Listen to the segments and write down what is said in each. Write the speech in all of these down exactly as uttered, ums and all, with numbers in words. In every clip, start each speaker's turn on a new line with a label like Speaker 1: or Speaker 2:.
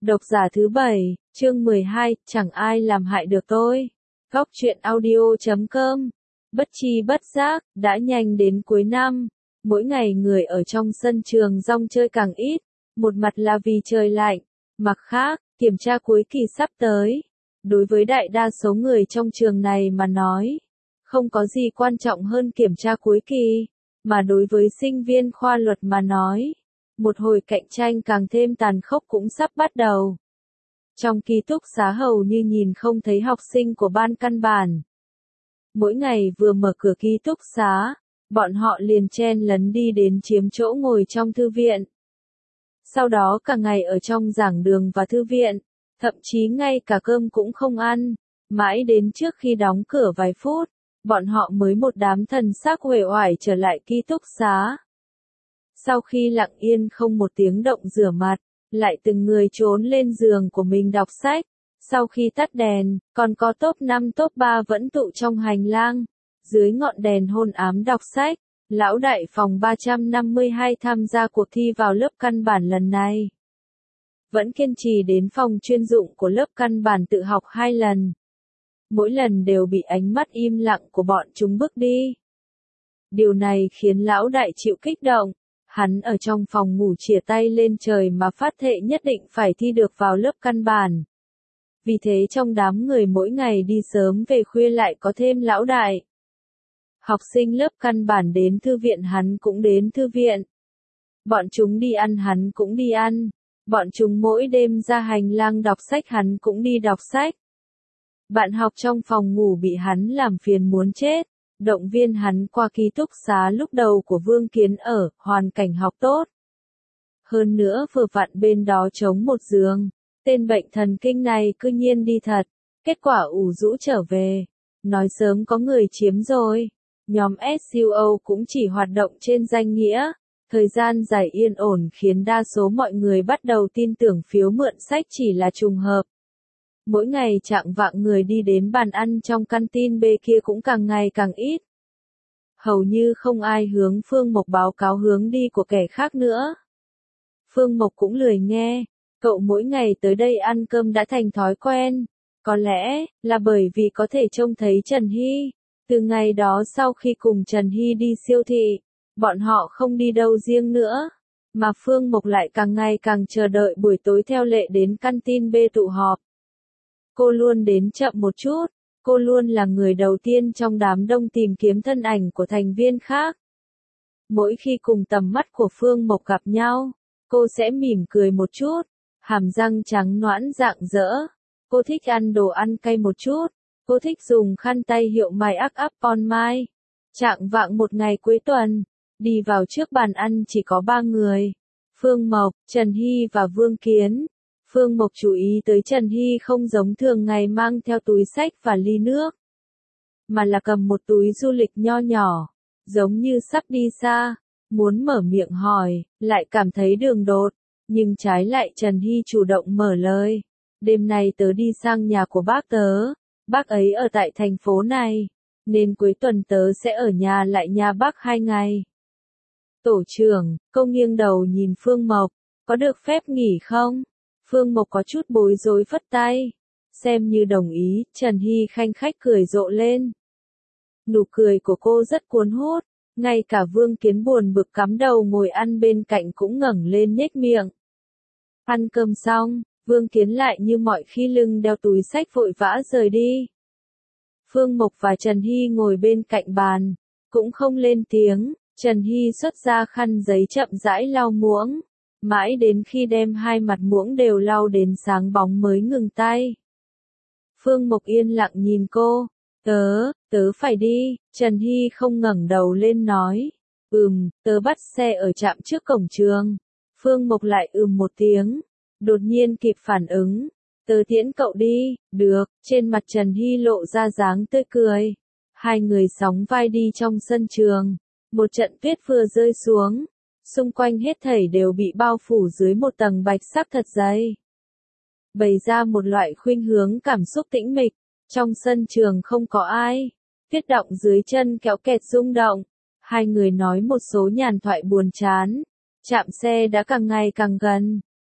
Speaker 1: Độc giả thứ bảy, chương mười hai, chẳng ai làm hại được tôi. Góc truyện audio chấm com. Bất chi bất giác, đã nhanh đến cuối năm. Mỗi ngày người ở trong sân trường rong chơi càng ít. Một mặt là vì trời lạnh. Mặt khác, kiểm tra cuối kỳ sắp tới. Đối với đại đa số người trong trường này mà nói, không có gì quan trọng hơn kiểm tra cuối kỳ. Mà đối với sinh viên khoa luật mà nói, một hồi cạnh tranh càng thêm tàn khốc cũng sắp bắt đầu. Trong ký túc xá hầu như nhìn không thấy học sinh của ban căn bản. Mỗi ngày vừa mở cửa ký túc xá, bọn họ liền chen lấn đi đến chiếm chỗ ngồi trong thư viện. Sau đó cả ngày ở trong giảng đường và thư viện, thậm chí ngay cả cơm cũng không ăn, mãi đến trước khi đóng cửa vài phút, bọn họ mới một đám thần sắc uể oải trở lại ký túc xá. Sau khi lặng yên không một tiếng động rửa mặt, lại từng người trốn lên giường của mình đọc sách. Sau khi tắt đèn, còn có top năm top ba vẫn tụ trong hành lang. Dưới ngọn đèn hôn ám đọc sách, lão đại phòng ba trăm năm mươi hai tham gia cuộc thi vào lớp căn bản lần này. Vẫn kiên trì đến phòng chuyên dụng của lớp căn bản tự học hai lần. Mỗi lần đều bị ánh mắt im lặng của bọn chúng bước đi. Điều này khiến lão đại chịu kích động. Hắn ở trong phòng ngủ chìa tay lên trời mà phát thệ nhất định phải thi được vào lớp căn bản. Vì thế trong đám người mỗi ngày đi sớm về khuya lại có thêm lão đại. Học sinh lớp căn bản đến thư viện hắn cũng đến thư viện. Bọn chúng đi ăn hắn cũng đi ăn. Bọn chúng mỗi đêm ra hành lang đọc sách hắn cũng đi đọc sách. Bạn học trong phòng ngủ bị hắn làm phiền muốn chết. Động viên hắn qua ký túc xá lúc đầu của Vương Kiến ở, hoàn cảnh học tốt. Hơn nữa vừa vặn bên đó trống một giường, tên bệnh thần kinh này cư nhiên đi thật, kết quả ủ rũ trở về. Nói sớm có người chiếm rồi, nhóm ét u o cũng chỉ hoạt động trên danh nghĩa, thời gian dài yên ổn khiến đa số mọi người bắt đầu tin tưởng phiếu mượn sách chỉ là trùng hợp. Mỗi ngày chạng vạng người đi đến bàn ăn trong canteen B kia cũng càng ngày càng ít. Hầu như không ai hướng Phương Mộc báo cáo hướng đi của kẻ khác nữa. Phương Mộc cũng lười nghe, cậu mỗi ngày tới đây ăn cơm đã thành thói quen. Có lẽ là bởi vì có thể trông thấy Trần Hy. Từ ngày đó sau khi cùng Trần Hy đi siêu thị, bọn họ không đi đâu riêng nữa. Mà Phương Mộc lại càng ngày càng chờ đợi buổi tối theo lệ đến canteen B tụ họp. Cô luôn đến chậm một chút, cô luôn là người đầu tiên trong đám đông tìm kiếm thân ảnh của thành viên khác. Mỗi khi cùng tầm mắt của Phương Mộc gặp nhau, cô sẽ mỉm cười một chút, hàm răng trắng nõn rạng rỡ. Cô thích ăn đồ ăn cay một chút, cô thích dùng khăn tay hiệu My Up Up On My. Trạng vạng một ngày cuối tuần, đi vào trước bàn ăn chỉ có ba người, Phương Mộc, Trần Hy và Vương Kiến. Phương Mộc chú ý tới Trần Hy không giống thường ngày mang theo túi sách và ly nước, mà là cầm một túi du lịch nho nhỏ, giống như sắp đi xa, muốn mở miệng hỏi, lại cảm thấy đường đột, nhưng trái lại Trần Hy chủ động mở lời, đêm nay tớ đi sang nhà của bác tớ, bác ấy ở tại thành phố này, nên cuối tuần tớ sẽ ở nhà lại nhà bác hai ngày. Tổ trưởng, cô nghiêng đầu nhìn Phương Mộc, có được phép nghỉ không? Phương Mộc có chút bối rối phất tay, xem như đồng ý. Trần Hy khanh khách cười rộ lên. Nụ cười của cô rất cuốn hút, ngay cả Vương Kiến buồn bực cắm đầu ngồi ăn bên cạnh cũng ngẩng lên nhếch miệng. Ăn cơm xong, Vương Kiến lại như mọi khi lưng đeo túi sách vội vã rời đi. Phương Mộc và Trần Hy ngồi bên cạnh bàn, cũng không lên tiếng. Trần Hy xuất ra khăn giấy chậm rãi lau muỗng. Mãi đến khi đem hai mặt muỗng đều lau đến sáng bóng mới ngừng tay. Phương Mộc yên lặng nhìn cô. Tớ, tớ phải đi. Trần Hy không ngẩng đầu lên nói. Ừm, tớ bắt xe ở trạm trước cổng trường. Phương Mộc lại ừm một tiếng. Đột nhiên kịp phản ứng. Tớ tiễn cậu đi. Được. Trên mặt Trần Hy lộ ra dáng tươi cười. Hai người sóng vai đi trong sân trường. Một trận tuyết vừa rơi xuống. Xung quanh hết thảy đều bị bao phủ dưới một tầng bạch sắc thật dày. Bày ra một loại khuynh hướng cảm xúc tĩnh mịch. Trong sân trường không có ai. Tuyết động dưới chân kéo kẹt rung động. Hai người nói một số nhàn thoại buồn chán. Trạm xe đã càng ngày càng gần.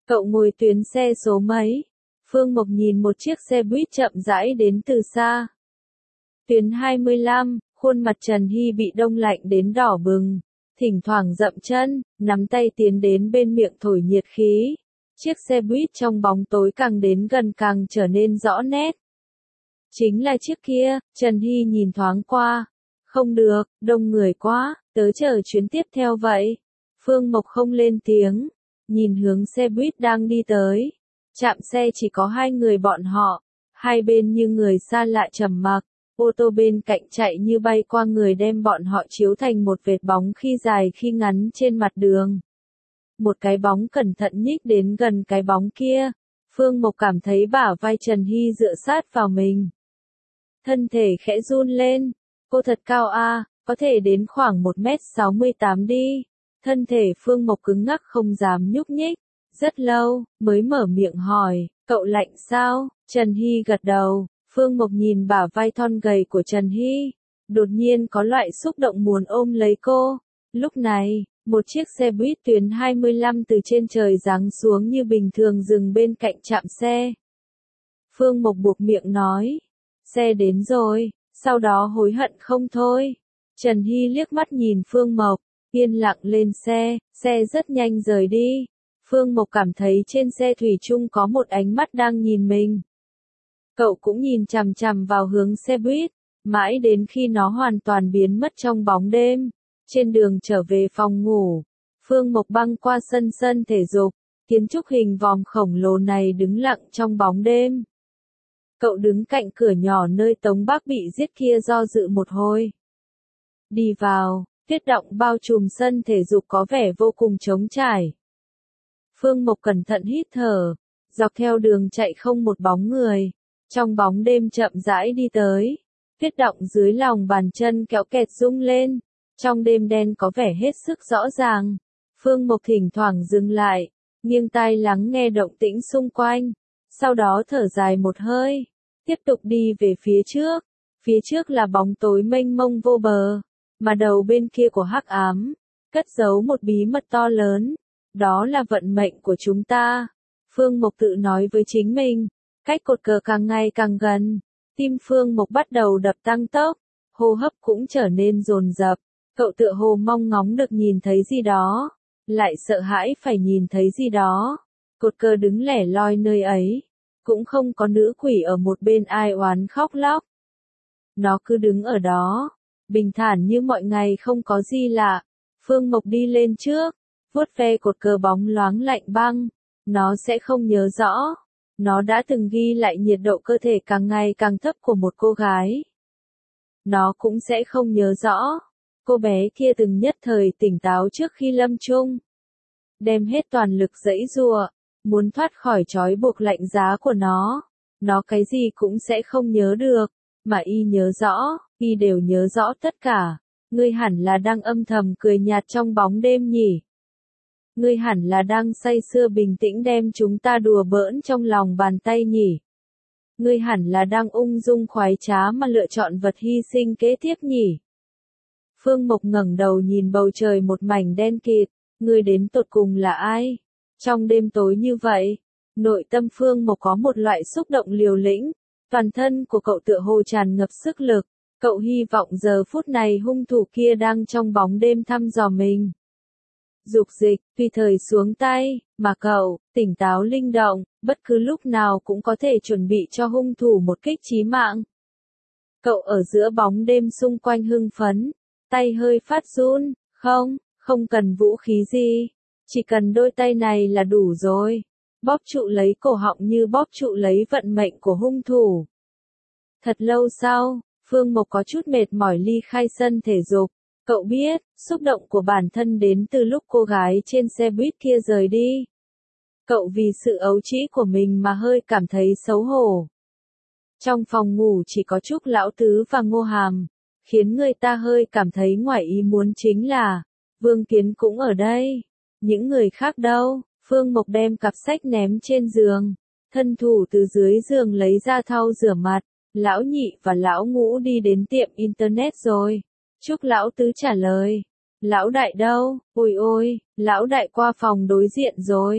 Speaker 1: Cậu ngồi tuyến xe số mấy? Phương Mộc nhìn một chiếc xe buýt chậm rãi đến từ xa. Tuyến hai mươi lăm, khuôn mặt Trần Hy bị đông lạnh đến đỏ bừng, thỉnh thoảng dậm chân, nắm tay tiến đến bên miệng thổi nhiệt khí. Chiếc xe buýt trong bóng tối càng đến gần càng trở nên rõ nét. Chính là chiếc kia, Trần Hy nhìn thoáng qua. Không được, đông người quá, tớ chờ chuyến tiếp theo vậy. Phương Mộc không lên tiếng, nhìn hướng xe buýt đang đi tới. Trạm xe chỉ có hai người bọn họ, hai bên như người xa lạ trầm mặc. Ô tô bên cạnh chạy như bay qua người đem bọn họ chiếu thành một vệt bóng khi dài khi ngắn trên mặt đường. Một cái bóng cẩn thận nhích đến gần cái bóng kia. Phương Mộc cảm thấy bả vai Trần Hy dựa sát vào mình. Thân thể khẽ run lên. Cô thật cao a, có thể đến khoảng một mét sáu mươi tám đi. Thân thể Phương Mộc cứng ngắc không dám nhúc nhích. Rất lâu, mới mở miệng hỏi, cậu lạnh sao? Trần Hy gật đầu. Phương Mộc nhìn bả vai thon gầy của Trần Hy. Đột nhiên có loại xúc động muốn ôm lấy cô. Lúc này, một chiếc xe buýt tuyến hai mươi lăm từ trên trời giáng xuống như bình thường dừng bên cạnh trạm xe. Phương Mộc buộc miệng nói, xe đến rồi, sau đó hối hận không thôi. Trần Hy liếc mắt nhìn Phương Mộc, yên lặng lên xe, xe rất nhanh rời đi. Phương Mộc cảm thấy trên xe thủy chung có một ánh mắt đang nhìn mình. Cậu cũng nhìn chằm chằm vào hướng xe buýt, mãi đến khi nó hoàn toàn biến mất trong bóng đêm. Trên đường trở về phòng ngủ, Phương Mộc băng qua sân sân thể dục, kiến trúc hình vòm khổng lồ này đứng lặng trong bóng đêm. Cậu đứng cạnh cửa nhỏ nơi Tống Bác bị giết kia do dự một hồi. Đi vào, tuyết động bao trùm sân thể dục có vẻ vô cùng trống trải. Phương Mộc cẩn thận hít thở, dọc theo đường chạy không một bóng người, trong bóng đêm chậm rãi đi tới. Tuyết động dưới lòng bàn chân kéo kẹt rung lên, trong đêm đen có vẻ hết sức rõ ràng. Phương Mộc thỉnh thoảng dừng lại, nghiêng tai lắng nghe động tĩnh xung quanh, sau đó thở dài một hơi, tiếp tục đi về phía trước. Phía trước là bóng tối mênh mông vô bờ, mà đầu bên kia của hắc ám, cất giấu một bí mật to lớn, đó là vận mệnh của chúng ta. Phương Mộc tự nói với chính mình, cách cột cờ càng ngày càng gần, tim Phương Mộc bắt đầu đập tăng tốc, hô hấp cũng trở nên dồn dập. Cậu tựa hồ mong ngóng được nhìn thấy gì đó, lại sợ hãi phải nhìn thấy gì đó. Cột cờ đứng lẻ loi nơi ấy, cũng không có nữ quỷ ở một bên ai oán khóc lóc. Nó cứ đứng ở đó, bình thản như mọi ngày không có gì lạ. Phương Mộc đi lên trước, vuốt ve cột cờ bóng loáng lạnh băng. Nó sẽ không nhớ rõ. Nó đã từng ghi lại nhiệt độ cơ thể càng ngày càng thấp của một cô gái. Nó cũng sẽ không nhớ rõ. Cô bé kia từng nhất thời tỉnh táo trước khi lâm chung. Đem hết toàn lực giãy giụa, muốn thoát khỏi trói buộc lạnh giá của nó. Nó cái gì cũng sẽ không nhớ được, mà y nhớ rõ, y đều nhớ rõ tất cả. Ngươi hẳn là đang âm thầm cười nhạt trong bóng đêm nhỉ? Ngươi hẳn là đang say sưa bình tĩnh đem chúng ta đùa bỡn trong lòng bàn tay nhỉ? Ngươi hẳn là đang ung dung khoái trá mà lựa chọn vật hy sinh kế tiếp nhỉ? Phương Mộc ngẩng đầu nhìn bầu trời một mảnh đen kịt, ngươi đến tột cùng là ai? Trong đêm tối như vậy, nội tâm Phương Mộc có một loại xúc động liều lĩnh, toàn thân của cậu tựa hồ tràn ngập sức lực, cậu hy vọng giờ phút này hung thủ kia đang trong bóng đêm thăm dò mình. Dục dịch, tùy thời xuống tay, mà cậu, tỉnh táo linh động, bất cứ lúc nào cũng có thể chuẩn bị cho hung thủ một kích chí mạng. Cậu ở giữa bóng đêm xung quanh hưng phấn, tay hơi phát run, không, không cần vũ khí gì, chỉ cần đôi tay này là đủ rồi. Bóp trụ lấy cổ họng như bóp trụ lấy vận mệnh của hung thủ. Thật lâu sau, Phương Mộc có chút mệt mỏi ly khai sân thể dục. Cậu biết, xúc động của bản thân đến từ lúc cô gái trên xe buýt kia rời đi. Cậu vì sự ấu trĩ của mình mà hơi cảm thấy xấu hổ. Trong phòng ngủ chỉ có Trúc Lão Tứ và Ngô Hàm, khiến người ta hơi cảm thấy ngoài ý muốn chính là, Vương Kiến cũng ở đây. Những người khác đâu? Phương Mộc đem cặp sách ném trên giường, thân thủ từ dưới giường lấy ra thau rửa mặt. Lão Nhị và Lão Ngũ đi đến tiệm internet rồi. Trúc Lão Tứ trả lời. Lão Đại đâu? Ôi ôi, Lão Đại qua phòng đối diện rồi.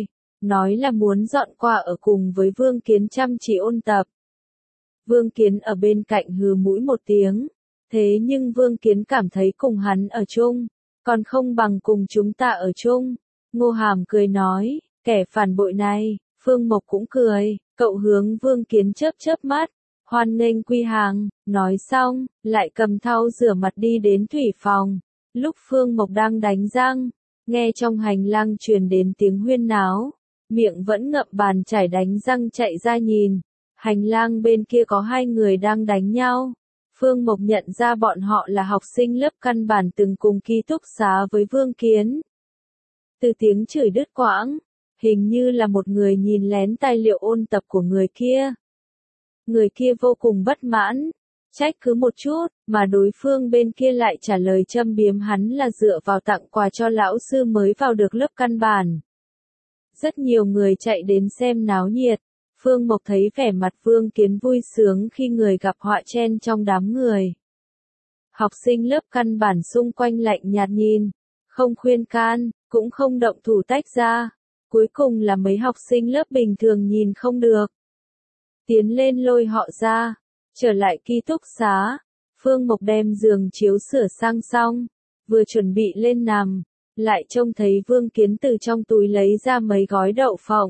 Speaker 1: nói là muốn dọn qua ở cùng với Vương Kiến chăm chỉ ôn tập. Vương Kiến ở bên cạnh hừ mũi một tiếng, thế nhưng Vương Kiến cảm thấy cùng hắn ở chung, còn không bằng cùng chúng ta ở chung. Ngô Hàm cười nói, kẻ phản bội này. Phương Mộc cũng cười, cậu hướng Vương Kiến chớp chớp mắt, hoan nghênh quy hàng, nói xong, lại cầm thau rửa mặt đi đến thủy phòng. Lúc Phương Mộc đang đánh răng, nghe trong hành lang truyền đến tiếng huyên náo, miệng vẫn ngậm bàn chải đánh răng chạy ra nhìn, hành lang bên kia có hai người đang đánh nhau. Phương Mộc nhận ra bọn họ là học sinh lớp căn bản từng cùng ký túc xá với Vương Kiến. Từ tiếng chửi đứt quãng, hình như là một người nhìn lén tài liệu ôn tập của người kia. Người kia vô cùng bất mãn, trách cứ một chút, mà đối phương bên kia lại trả lời châm biếm hắn là dựa vào tặng quà cho lão sư mới vào được lớp căn bản. Rất nhiều người chạy đến xem náo nhiệt, Phương Mộc thấy vẻ mặt Vương Kiến vui sướng khi người gặp họa chen trong đám người. Học sinh lớp căn bản xung quanh lạnh nhạt nhìn, không khuyên can, cũng không động thủ tách ra. Cuối cùng là mấy học sinh lớp bình thường nhìn không được. Tiến lên lôi họ ra, trở lại ký túc xá. Phương Mộc đem giường chiếu sửa sang xong, vừa chuẩn bị lên nằm, lại trông thấy Vương Kiến từ trong túi lấy ra mấy gói đậu phộng,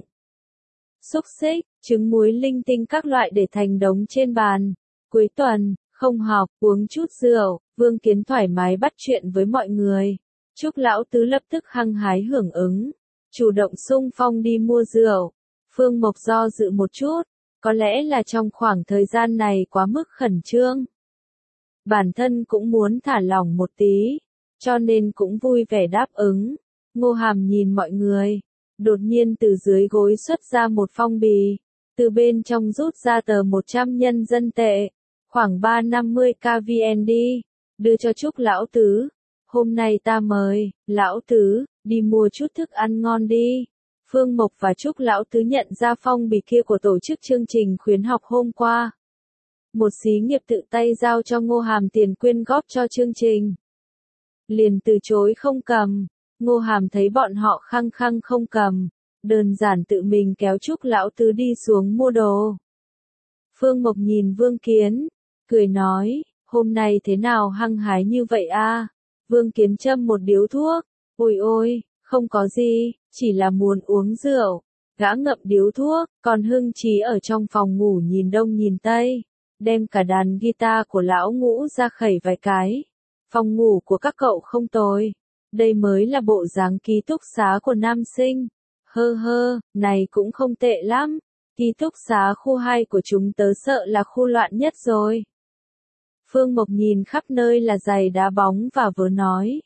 Speaker 1: xúc xích, trứng muối linh tinh các loại để thành đống trên bàn. Cuối tuần, không học, uống chút rượu, Vương Kiến thoải mái bắt chuyện với mọi người. Trúc lão tứ lập tức hăng hái hưởng ứng, chủ động xung phong đi mua rượu. Phương Mộc do dự một chút, có lẽ là trong khoảng thời gian này quá mức khẩn trương. Bản thân cũng muốn thả lỏng một tí, cho nên cũng vui vẻ đáp ứng. Ngô Hàm nhìn mọi người, đột nhiên từ dưới gối xuất ra một phong bì, từ bên trong rút ra tờ một trăm nhân dân tệ, khoảng ba trăm năm mươi k vê en đê, đưa cho Trúc lão tứ. Hôm nay ta mời, lão tứ, đi mua chút thức ăn ngon đi. Phương Mộc và Trúc lão tứ nhận ra phong bì kia của tổ chức chương trình khuyến học hôm qua. Một xí nghiệp tự tay giao cho Ngô Hàm tiền quyên góp cho chương trình. Liền từ chối không cầm. Ngô Hàm thấy bọn họ khăng khăng không cầm, đơn giản tự mình kéo Trúc lão tứ đi xuống mua đồ. Phương Mộc nhìn Vương Kiến, cười nói, hôm nay thế nào hăng hái như vậy a? Vương Kiến châm một điếu thuốc, ôi ôi, không có gì, chỉ là muốn uống rượu. Gã ngậm điếu thuốc, còn hưng trí ở trong phòng ngủ nhìn đông nhìn tây, đem cả đàn guitar của lão Ngũ ra khẩy vài cái. Phòng ngủ của các cậu không tồi, đây mới là bộ dáng ký túc xá của nam sinh. Hơ hơ, này cũng không tệ lắm, ký túc xá khu hai của chúng tớ sợ là khu loạn nhất rồi. Phương Mộc nhìn khắp nơi là giày đá bóng và vớ nói.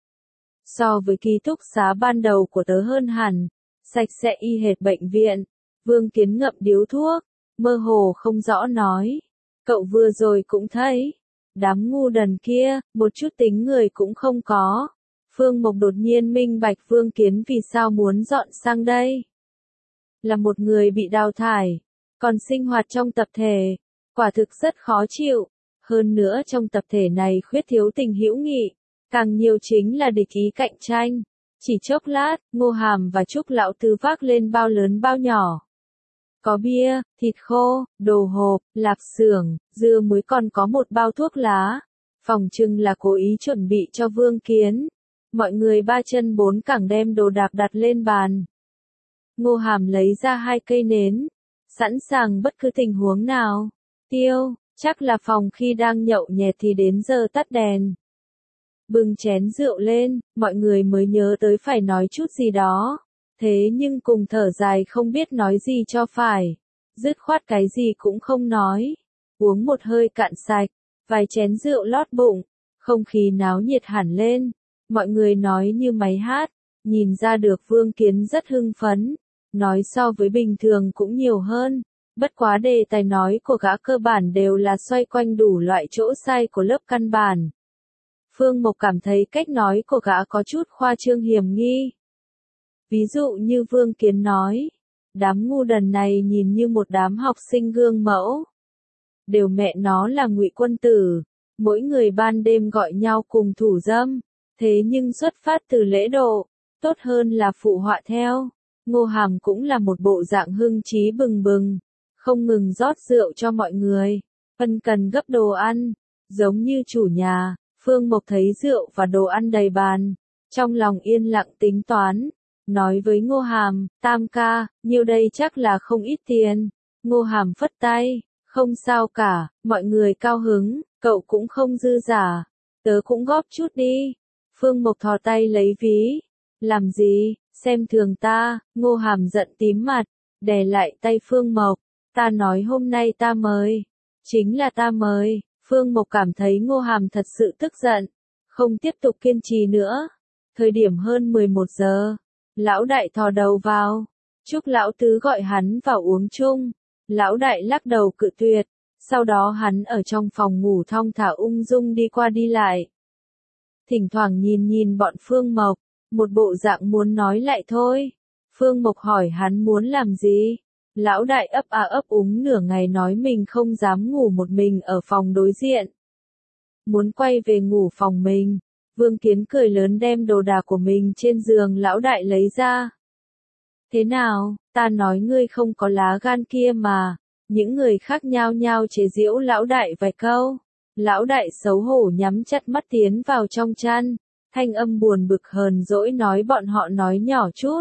Speaker 1: So với ký túc xá ban đầu của tớ hơn hẳn, sạch sẽ y hệt bệnh viện. Vương Kiến ngậm điếu thuốc, mơ hồ không rõ nói. Cậu vừa rồi cũng thấy, đám ngu đần kia, một chút tính người cũng không có. Phương Mộc đột nhiên minh bạch Vương Kiến vì sao muốn dọn sang đây. Là một người bị đào thải, còn sinh hoạt trong tập thể, quả thực rất khó chịu. Hơn nữa trong tập thể này khuyết thiếu tình hữu nghị, càng nhiều chính là địch ý cạnh tranh. Chỉ chốc lát, Ngô Hàm và Trúc lão tứ vác lên bao lớn bao nhỏ. Có bia, thịt khô, đồ hộp, lạp xưởng, dưa muối còn có một bao thuốc lá. Phòng trưng là cố ý chuẩn bị cho Vương Kiến. Mọi người ba chân bốn cẳng đem đồ đạc đặt lên bàn. Ngô Hàm lấy ra hai cây nến, sẵn sàng bất cứ tình huống nào. Tiêu, chắc là phòng khi đang nhậu nhẹt thì đến giờ tắt đèn. Bưng chén rượu lên, mọi người mới nhớ tới phải nói chút gì đó. Thế nhưng cùng thở dài không biết nói gì cho phải. Dứt khoát cái gì cũng không nói. Uống một hơi cạn sạch, vài chén rượu lót bụng, không khí náo nhiệt hẳn lên. Mọi người nói như máy hát, nhìn ra được Vương Kiến rất hưng phấn. Nói so với bình thường cũng nhiều hơn. Bất quá đề tài nói của gã cơ bản đều là xoay quanh đủ loại chỗ sai của lớp căn bản. Phương Mộc cảm thấy cách nói của gã có chút khoa trương hiểm nghi. Ví dụ như Vương Kiến nói, đám ngu đần này nhìn như một đám học sinh gương mẫu. Đều mẹ nó là ngụy quân tử, mỗi người ban đêm gọi nhau cùng thủ dâm, thế nhưng xuất phát từ lễ độ, tốt hơn là phụ họa theo. Ngô Hàm cũng là một bộ dạng hưng trí bừng bừng, không ngừng rót rượu cho mọi người, ân cần gấp đồ ăn, giống như chủ nhà. Phương Mộc thấy rượu và đồ ăn đầy bàn, trong lòng yên lặng tính toán, nói với Ngô Hàm, Tam ca, nhiêu đây chắc là không ít tiền. Ngô Hàm phất tay, không sao cả, mọi người cao hứng, cậu cũng không dư giả, tớ cũng góp chút đi. Phương Mộc thò tay lấy ví, làm gì, xem thường ta. Ngô Hàm giận tím mặt, đè lại tay Phương Mộc, ta nói hôm nay ta mời, chính là ta mời. Phương Mộc cảm thấy Ngô Hàm thật sự tức giận, không tiếp tục kiên trì nữa. Thời điểm hơn mười một giờ, lão đại thò đầu vào, chúc lão tứ gọi hắn vào uống chung. Lão đại lắc đầu cự tuyệt, sau đó hắn ở trong phòng ngủ thong thả ung dung đi qua đi lại. Thỉnh thoảng nhìn nhìn bọn Phương Mộc, một bộ dạng muốn nói lại thôi. Phương Mộc hỏi hắn muốn làm gì? Lão đại ấp a ấp úng nửa ngày nói mình không dám ngủ một mình ở phòng đối diện. Muốn quay về ngủ phòng mình. Vương Kiến cười lớn đem đồ đạc của mình trên giường lão đại lấy ra. Thế nào, ta nói ngươi không có lá gan kia mà. Những người khác nhao nhao chế giễu lão đại vài câu. Lão đại xấu hổ nhắm chặt mắt tiến vào trong chăn. Thanh âm buồn bực hờn dỗi nói bọn họ nói nhỏ chút.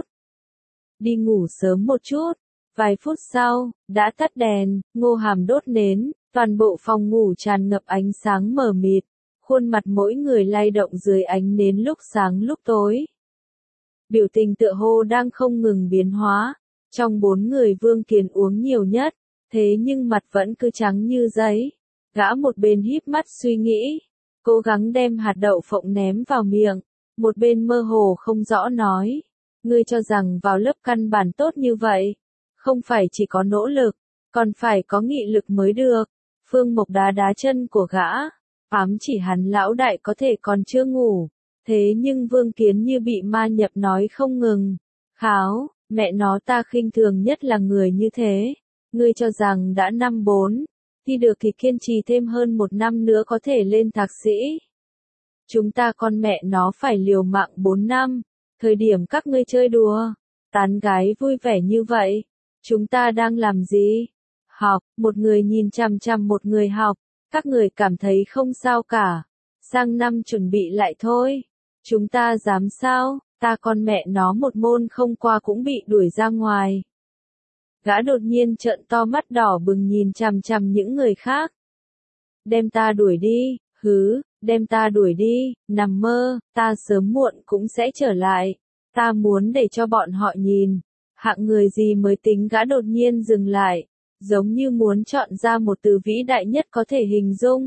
Speaker 1: Đi ngủ sớm một chút. Vài phút sau, đã tắt đèn, Ngô Hàm đốt nến, toàn bộ phòng ngủ tràn ngập ánh sáng mờ mịt, khuôn mặt mỗi người lay động dưới ánh nến lúc sáng lúc tối. Biểu tình tựa hồ đang không ngừng biến hóa, trong bốn người Vương Kiến uống nhiều nhất, thế nhưng mặt vẫn cứ trắng như giấy. Gã một bên híp mắt suy nghĩ, cố gắng đem hạt đậu phộng ném vào miệng, một bên mơ hồ không rõ nói, ngươi cho rằng vào lớp căn bản tốt như vậy. Không phải chỉ có nỗ lực, còn phải có nghị lực mới được. Phương Mộc đá đá chân của gã, ám chỉ hắn lão đại có thể còn chưa ngủ. Thế nhưng Vương Kiến như bị ma nhập nói không ngừng. Kháo, mẹ nó ta khinh thường nhất là người như thế. Ngươi cho rằng đã năm bốn, thi được thì kiên trì thêm hơn một năm nữa có thể lên thạc sĩ. Chúng ta con mẹ nó phải liều mạng bốn năm, thời điểm các ngươi chơi đùa, tán gái vui vẻ như vậy. Chúng ta đang làm gì? Học, một người nhìn chằm chằm một người học, các người cảm thấy không sao cả. Sang năm chuẩn bị lại thôi. Chúng ta dám sao, ta con mẹ nó một môn không qua cũng bị đuổi ra ngoài. Gã đột nhiên trợn to mắt đỏ bừng nhìn chằm chằm những người khác. Đem ta đuổi đi, hứ, đem ta đuổi đi, nằm mơ, ta sớm muộn cũng sẽ trở lại. Ta muốn để cho bọn họ nhìn. Hạng người gì mới tính gã đột nhiên dừng lại, giống như muốn chọn ra một từ vĩ đại nhất có thể hình dung.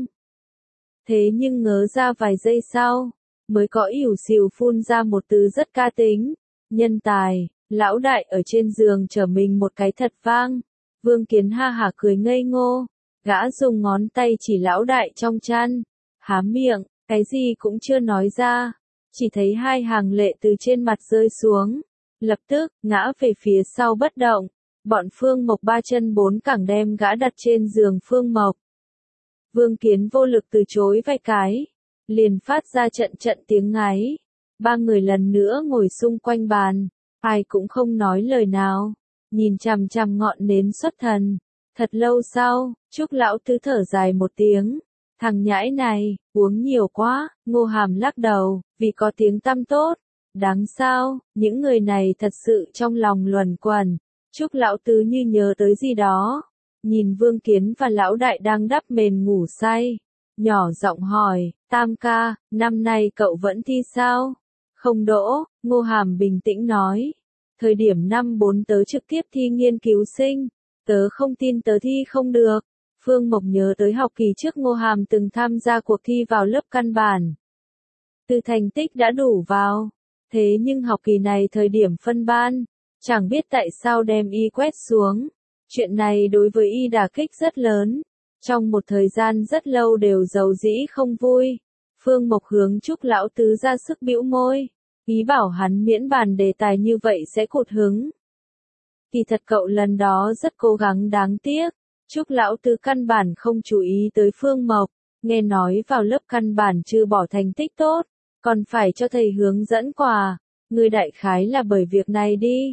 Speaker 1: Thế nhưng ngớ ra vài giây sau, mới có ỉu xìu phun ra một từ rất ca tính, nhân tài. Lão đại ở trên giường trở mình một cái thật vang. Vương Kiến ha hả cười ngây ngô, gã dùng ngón tay chỉ lão đại trong chăn, há miệng, cái gì cũng chưa nói ra, chỉ thấy hai hàng lệ từ trên mặt rơi xuống. Lập tức, ngã về phía sau bất động, bọn Phương Mộc ba chân bốn cẳng đem gã đặt trên giường Phương Mộc. Vương Kiến vô lực từ chối vài cái, liền phát ra trận trận tiếng ngáy. Ba người lần nữa ngồi xung quanh bàn, ai cũng không nói lời nào, nhìn chằm chằm ngọn nến xuất thần. Thật lâu sau, Trúc lão tứ thở dài một tiếng, thằng nhãi này, uống nhiều quá. Ngô Hàm lắc đầu, vì có tiếng tăm tốt. Đáng sao, những người này thật sự trong lòng luẩn quẩn. Trúc lão tứ như nhớ tới gì đó, nhìn Vương Kiến và lão đại đang đắp mền ngủ say, nhỏ giọng hỏi, Tam ca, năm nay cậu vẫn thi sao? Không đỗ. Ngô Hàm bình tĩnh nói, thời điểm năm bốn tớ trực tiếp thi nghiên cứu sinh, tớ không tin tớ thi không được. Phương Mộc nhớ tới học kỳ trước Ngô Hàm từng tham gia cuộc thi vào lớp căn bản. Từ thành tích đã đủ vào. Thế nhưng học kỳ này thời điểm phân ban, chẳng biết tại sao đem y quét xuống. Chuyện này đối với y đả kích rất lớn. Trong một thời gian rất lâu đều giàu dĩ không vui. Phương Mộc hướng Trúc lão tứ ra sức bĩu môi, ý bảo hắn miễn bàn đề tài như vậy sẽ cụt hứng. Kỳ thật cậu lần đó rất cố gắng đáng tiếc. Trúc lão tứ căn bản không chú ý tới Phương Mộc, nghe nói vào lớp căn bản chưa bỏ thành tích tốt, còn phải cho thầy hướng dẫn quà. Người đại khái là bởi việc này đi.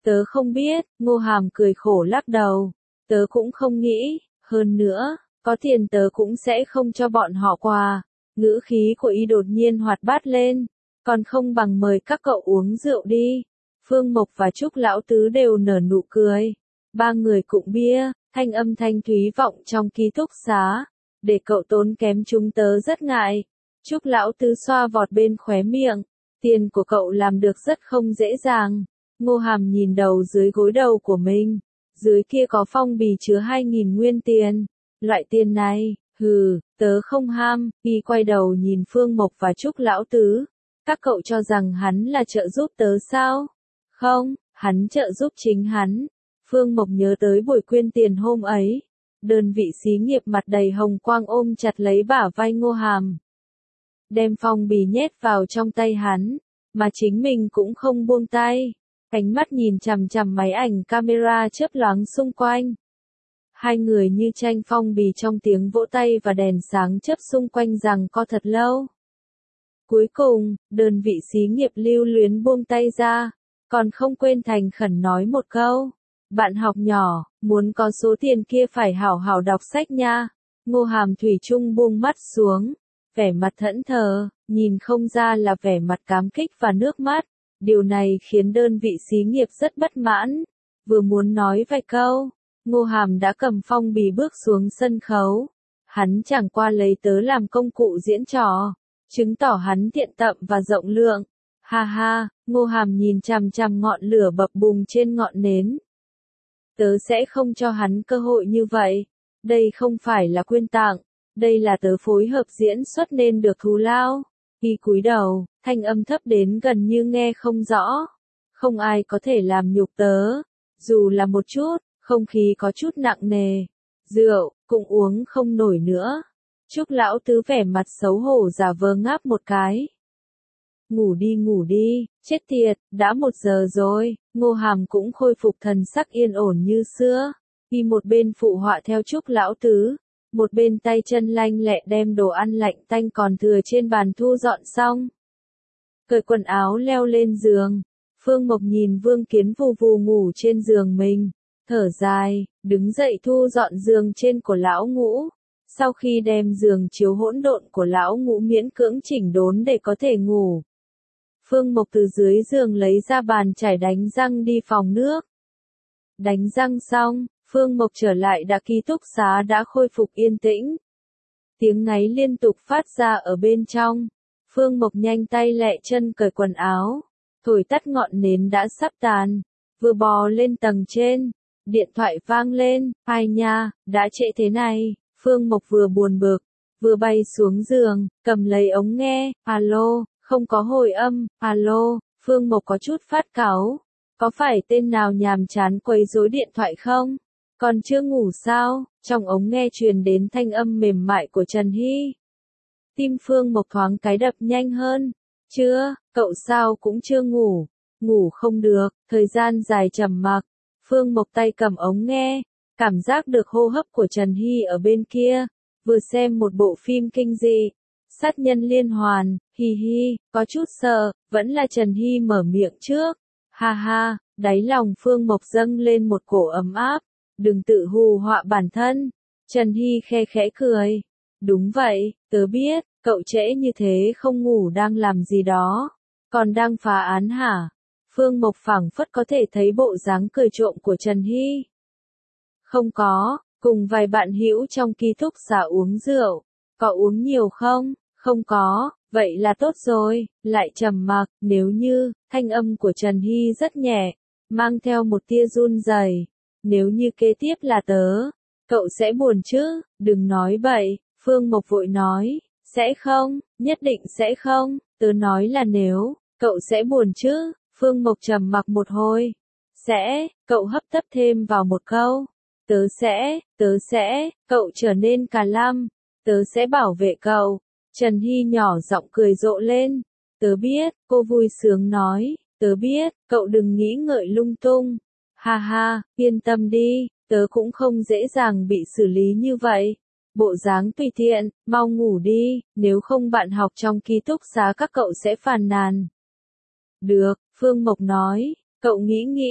Speaker 1: Tớ không biết, Ngô Hàm cười khổ lắc đầu. Tớ cũng không nghĩ, hơn nữa, có tiền tớ cũng sẽ không cho bọn họ quà. Ngữ khí của y đột nhiên hoạt bát lên, còn không bằng mời các cậu uống rượu đi. Phương Mộc và Trúc Lão Tứ đều nở nụ cười. Ba người cụng bia, thanh âm thanh thúy vọng trong ký túc xá. Để cậu tốn kém chúng tớ rất ngại. Trúc Lão Tứ xoa vọt bên khóe miệng. Tiền của cậu làm được rất không dễ dàng. Ngô Hàm nhìn đầu dưới gối đầu của mình. Dưới kia có phong bì chứa hai nghìn nguyên tiền. Loại tiền này, hừ, tớ không ham. Y quay đầu nhìn Phương Mộc và Trúc Lão Tứ. Các cậu cho rằng hắn là trợ giúp tớ sao? Không, hắn trợ giúp chính hắn. Phương Mộc nhớ tới buổi quyên tiền hôm ấy. Đơn vị xí nghiệp mặt đầy hồng quang ôm chặt lấy bả vai Ngô Hàm. Đem phong bì nhét vào trong tay hắn, mà chính mình cũng không buông tay. Ánh mắt nhìn chằm chằm máy ảnh camera chớp loáng xung quanh. Hai người như tranh phong bì trong tiếng vỗ tay và đèn sáng chớp xung quanh rằng co thật lâu. Cuối cùng, đơn vị xí nghiệp lưu luyến buông tay ra, còn không quên thành khẩn nói một câu. Bạn học nhỏ, muốn có số tiền kia phải hảo hảo đọc sách nha. Ngô Hàm thủy chung buông mắt xuống, vẻ mặt thẫn thờ, nhìn không ra là vẻ mặt cảm kích và nước mắt. Điều này khiến đơn vị xí nghiệp rất bất mãn. Vừa muốn nói vài câu, Ngô Hàm đã cầm phong bì bước xuống sân khấu. Hắn chẳng qua lấy tớ làm công cụ diễn trò, chứng tỏ hắn thiện tâm và rộng lượng. Ha ha, Ngô Hàm nhìn chằm chằm ngọn lửa bập bùng trên ngọn nến. Tớ sẽ không cho hắn cơ hội như vậy. Đây không phải là quyên tặng, đây là tớ phối hợp diễn xuất nên được thù lao. Y cúi đầu, thanh âm thấp đến gần như nghe không rõ. Không ai có thể làm nhục tớ, dù là một chút. Không khí có chút nặng nề. Rượu, cũng uống không nổi nữa. Trúc Lão Tứ vẻ mặt xấu hổ giả vờ ngáp một cái. Ngủ đi ngủ đi, chết tiệt, đã một giờ rồi. Ngô Hàm cũng khôi phục thần sắc yên ổn như xưa. Y một bên phụ họa theo Trúc Lão Tứ, một bên tay chân lanh lẹ đem đồ ăn lạnh tanh còn thừa trên bàn thu dọn xong. Cởi quần áo leo lên giường. Phương Mộc nhìn Vương Kiến vù vù ngủ trên giường mình. Thở dài, đứng dậy thu dọn giường trên của lão Ngũ. Sau khi đem giường chiếu hỗn độn của lão Ngũ miễn cưỡng chỉnh đốn để có thể ngủ, Phương Mộc từ dưới giường lấy ra bàn chải đánh răng đi phòng nước. Đánh răng xong, Phương Mộc trở lại đã ký túc xá đã khôi phục yên tĩnh. Tiếng ngáy liên tục phát ra ở bên trong. Phương Mộc nhanh tay lẹ chân cởi quần áo, thổi tắt ngọn nến đã sắp tàn, vừa bò lên tầng trên. Điện thoại vang lên, ai nha, đã trễ thế này. Phương Mộc vừa buồn bực, vừa bay xuống giường, cầm lấy ống nghe. Alo, không có hồi âm. Alo, Phương Mộc có chút phát cáu. Có phải tên nào nhàm chán quấy rối điện thoại không? Còn chưa ngủ sao? Trong ống nghe truyền đến thanh âm mềm mại của Trần Hy. Tim Phương Mộc thoáng cái đập nhanh hơn. Chưa, cậu sao cũng chưa ngủ. Ngủ không được, thời gian dài trầm mặc. Phương Mộc tay cầm ống nghe, cảm giác được hô hấp của Trần Hy ở bên kia. Vừa xem một bộ phim kinh dị, sát nhân liên hoàn, hi hi, có chút sợ, vẫn là Trần Hy mở miệng trước. Ha ha, đáy lòng Phương Mộc dâng lên một cổ ấm áp, đừng tự hù họa bản thân. Trần Hy khe khẽ cười. Đúng vậy, tớ biết, cậu trễ như thế không ngủ đang làm gì đó, còn đang phá án hả? Phương Mộc phảng phất có thể thấy bộ dáng cười trộm của Trần Hy. Không có, cùng vài bạn hữu trong ký túc xá uống rượu. Có uống nhiều không? Không có, vậy là tốt rồi. Lại trầm mặc, nếu như, thanh âm của Trần Hy rất nhẹ, mang theo một tia run rẩy. Nếu như kế tiếp là tớ, cậu sẽ buồn chứ? Đừng nói bậy, Phương Mộc vội nói. Sẽ không, nhất định sẽ không, tớ nói là nếu, cậu sẽ buồn chứ? Phương Mộc trầm mặc một hồi. Sẽ, cậu hấp tấp thêm vào một câu. Tớ sẽ, tớ sẽ, cậu trở nên cà lăm. Tớ sẽ bảo vệ cậu. Trần Hy nhỏ giọng cười rộ lên. Tớ biết, cô vui sướng nói. Tớ biết, cậu đừng nghĩ ngợi lung tung. Ha ha, yên tâm đi, tớ cũng không dễ dàng bị xử lý như vậy. Bộ dáng tùy tiện, mau ngủ đi, nếu không bạn học trong ký túc xá các cậu sẽ phàn nàn. Được, Phương Mộc nói, cậu nghĩ nghĩ,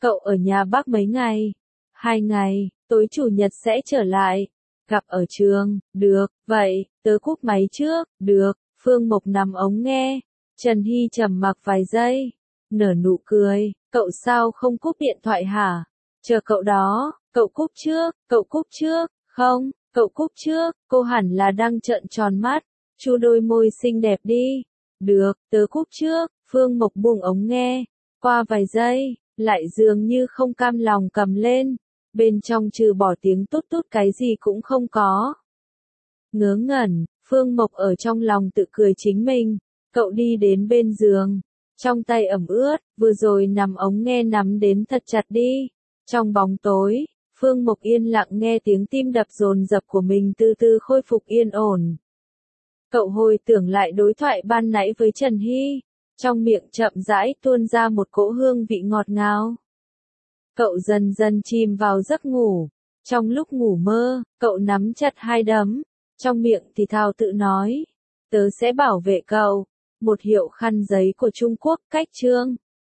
Speaker 1: Cậu ở nhà bác mấy ngày? Hai ngày, tối chủ nhật sẽ trở lại. Gặp ở trường, được, vậy, tớ cúp máy trước, được, Phương Mộc nắm ống nghe. Trần Hy trầm mặc vài giây, nở nụ cười, cậu sao không cúp điện thoại hả? Chờ cậu đó, cậu cúp trước, cậu cúp trước, không, cậu cúp trước, cô hẳn là đang trợn tròn mắt, chu đôi môi xinh đẹp đi. Được, tớ cúp trước, Phương Mộc buông ống nghe, qua vài giây, lại dường như không cam lòng cầm lên, bên trong trừ bỏ tiếng tút tút cái gì cũng không có. Ngớ ngẩn, Phương Mộc ở trong lòng tự cười chính mình, cậu đi đến bên giường, trong tay ẩm ướt, vừa rồi nằm ống nghe nắm đến thật chặt đi. Trong bóng tối, Phương Mộc yên lặng nghe tiếng tim đập dồn dập của mình từ từ khôi phục yên ổn. Cậu hồi tưởng lại đối thoại ban nãy với Trần Hy, trong miệng chậm rãi tuôn ra một cỗ hương vị ngọt ngào. Cậu dần dần chìm vào giấc ngủ, trong lúc ngủ mơ, cậu nắm chặt hai đấm, trong miệng thì thào tự nói, tớ sẽ bảo vệ cậu. Một hiệu khăn giấy của Trung Quốc, cách chương.